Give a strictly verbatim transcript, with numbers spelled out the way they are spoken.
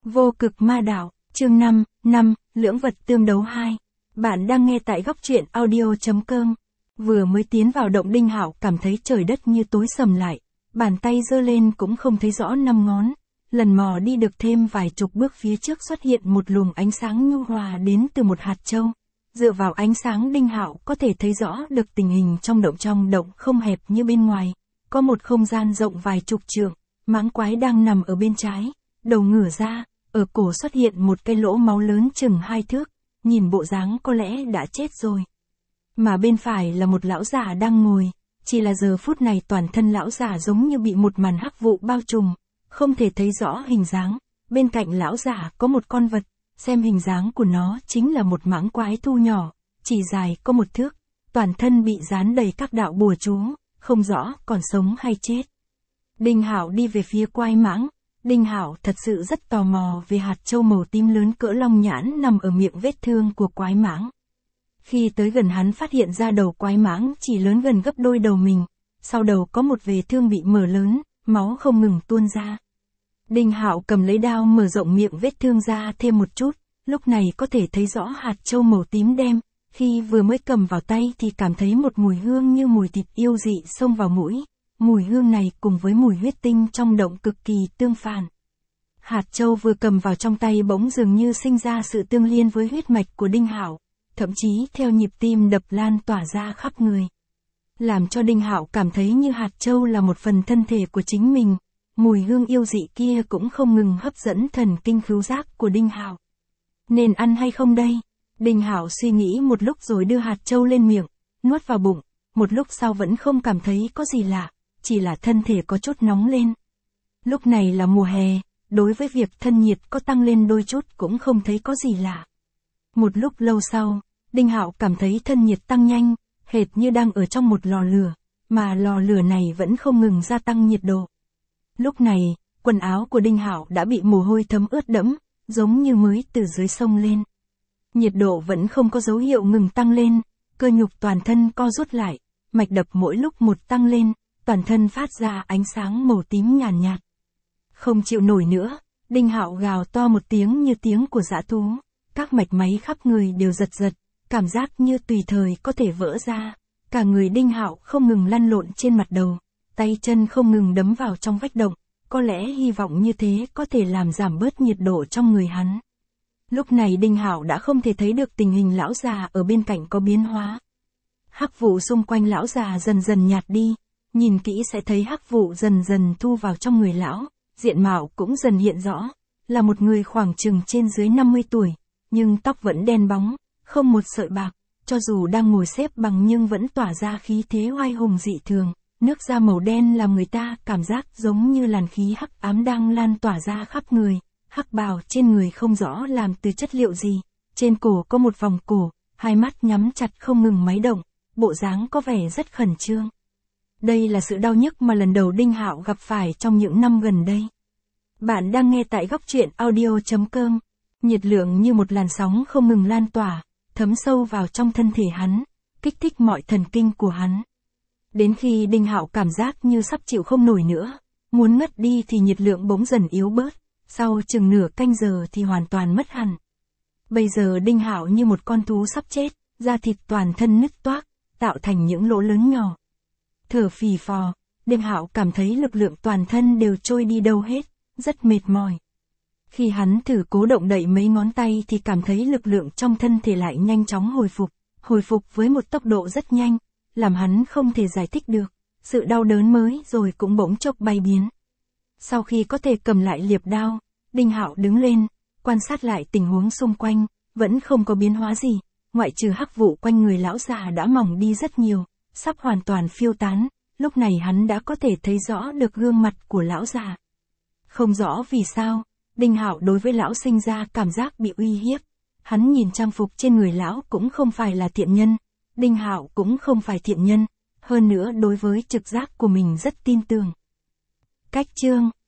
Vô cực ma đạo, chương năm, năm, lưỡng vật tương đấu hai. Bạn đang nghe tại góc truyện audio.com. Vừa mới tiến vào động Đinh Hạo cảm thấy trời đất như tối sầm lại, bàn tay giơ lên cũng không thấy rõ năm ngón. Lần mò đi được thêm vài chục bước phía trước xuất hiện một luồng ánh sáng nhu hòa đến từ một hạt châu. Dựa vào ánh sáng Đinh Hạo có thể thấy rõ được tình hình trong động trong động không hẹp như bên ngoài. Có một không gian rộng vài chục trượng, mãng quái đang nằm ở bên trái, đầu ngửa ra, ở cổ xuất hiện một cái lỗ máu lớn chừng hai thước, nhìn bộ dáng có lẽ đã chết rồi. Mà bên phải là một lão già đang ngồi, chỉ là giờ phút này toàn thân lão già giống như bị một màn hắc vụ bao trùm, không thể thấy rõ hình dáng. Bên cạnh lão già có một con vật, xem hình dáng của nó chính là một mãng quái thu nhỏ, chỉ dài có một thước, toàn thân bị dán đầy các đạo bùa chú, không rõ còn sống hay chết. Đinh Hạo đi về phía quái mãng. Đinh Hạo thật sự rất tò mò về hạt châu màu tím lớn cỡ long nhãn nằm ở miệng vết thương của quái mãng. Khi tới gần hắn phát hiện ra đầu quái mãng chỉ lớn gần gấp đôi đầu mình, sau đầu có một vết thương bị mở lớn, máu không ngừng tuôn ra. Đinh Hạo cầm lấy đao mở rộng miệng vết thương ra thêm một chút, lúc này có thể thấy rõ hạt châu màu tím đen, khi vừa mới cầm vào tay thì cảm thấy một mùi hương như mùi thịt yêu dị xông vào mũi. Mùi hương này cùng với mùi huyết tinh trong động cực kỳ tương phản. Hạt châu vừa cầm vào trong tay bỗng dường như sinh ra sự tương liên với huyết mạch của Đinh Hạo, thậm chí theo nhịp tim đập lan tỏa ra khắp người. Làm cho Đinh Hạo cảm thấy như hạt châu là một phần thân thể của chính mình, mùi hương yêu dị kia cũng không ngừng hấp dẫn thần kinh khứu giác của Đinh Hạo. Nên ăn hay không đây? Đinh Hạo suy nghĩ một lúc rồi đưa hạt châu lên miệng, nuốt vào bụng, một lúc sau vẫn không cảm thấy có gì lạ. Chỉ là thân thể có chút nóng lên. Lúc này là mùa hè, đối với việc thân nhiệt có tăng lên đôi chút cũng không thấy có gì lạ. Một lúc lâu sau, Đinh Hạo cảm thấy thân nhiệt tăng nhanh, hệt như đang ở trong một lò lửa, mà lò lửa này vẫn không ngừng gia tăng nhiệt độ. Lúc này, quần áo của Đinh Hạo đã bị mồ hôi thấm ướt đẫm, giống như mới từ dưới sông lên. Nhiệt độ vẫn không có dấu hiệu ngừng tăng lên, cơ nhục toàn thân co rút lại, mạch đập mỗi lúc một tăng lên. Toàn thân phát ra ánh sáng màu tím nhàn nhạt, nhạt. Không chịu nổi nữa, Đinh Hạo gào to một tiếng như tiếng của dã thú, các mạch máy khắp người đều giật giật, cảm giác như tùy thời có thể vỡ ra. Cả người Đinh Hạo không ngừng lăn lộn trên mặt đầu, tay chân không ngừng đấm vào trong vách động, có lẽ hy vọng như thế có thể làm giảm bớt nhiệt độ trong người hắn. Lúc này Đinh Hạo đã không thể thấy được tình hình lão già ở bên cạnh có biến hóa. Hắc vụ xung quanh lão già dần dần nhạt đi. Nhìn kỹ sẽ thấy hắc vụ dần dần thu vào trong người lão, diện mạo cũng dần hiện rõ, là một người khoảng chừng trên dưới năm mươi tuổi, nhưng tóc vẫn đen bóng, không một sợi bạc, cho dù đang ngồi xếp bằng nhưng vẫn tỏa ra khí thế oai hùng dị thường, nước da màu đen làm người ta cảm giác giống như làn khí hắc ám đang lan tỏa ra khắp người, hắc bào trên người không rõ làm từ chất liệu gì, trên cổ có một vòng cổ, hai mắt nhắm chặt không ngừng máy động, bộ dáng có vẻ rất khẩn trương. Đây là sự đau nhức mà lần đầu Đinh Hạo gặp phải trong những năm gần đây. Bạn đang nghe tại góc truyện audio.com. Nhiệt lượng như một làn sóng không ngừng lan tỏa, thấm sâu vào trong thân thể hắn, kích thích mọi thần kinh của hắn. Đến khi Đinh Hạo cảm giác như sắp chịu không nổi nữa, muốn ngất đi thì nhiệt lượng bỗng dần yếu bớt, sau chừng nửa canh giờ thì hoàn toàn mất hẳn. Bây giờ Đinh Hạo như một con thú sắp chết, da thịt toàn thân nứt toác, tạo thành những lỗ lớn nhỏ. Thở phì phò, Đinh Hạo cảm thấy lực lượng toàn thân đều trôi đi đâu hết, rất mệt mỏi. Khi hắn thử cố động đậy mấy ngón tay thì cảm thấy lực lượng trong thân thể lại nhanh chóng hồi phục, hồi phục với một tốc độ rất nhanh, làm hắn không thể giải thích được, sự đau đớn mới rồi cũng bỗng chốc bay biến. Sau khi có thể cầm lại liệp đao, Đinh Hạo đứng lên, quan sát lại tình huống xung quanh, vẫn không có biến hóa gì, ngoại trừ hắc vụ quanh người lão già đã mỏng đi rất nhiều. Sắp hoàn toàn phiêu tán, lúc này hắn đã có thể thấy rõ được gương mặt của lão già. Không rõ vì sao, Đinh Hạo đối với lão sinh ra cảm giác bị uy hiếp. Hắn nhìn trang phục trên người lão cũng không phải là thiện nhân, Đinh Hạo cũng không phải thiện nhân, hơn nữa đối với trực giác của mình rất tin tưởng. Cách chương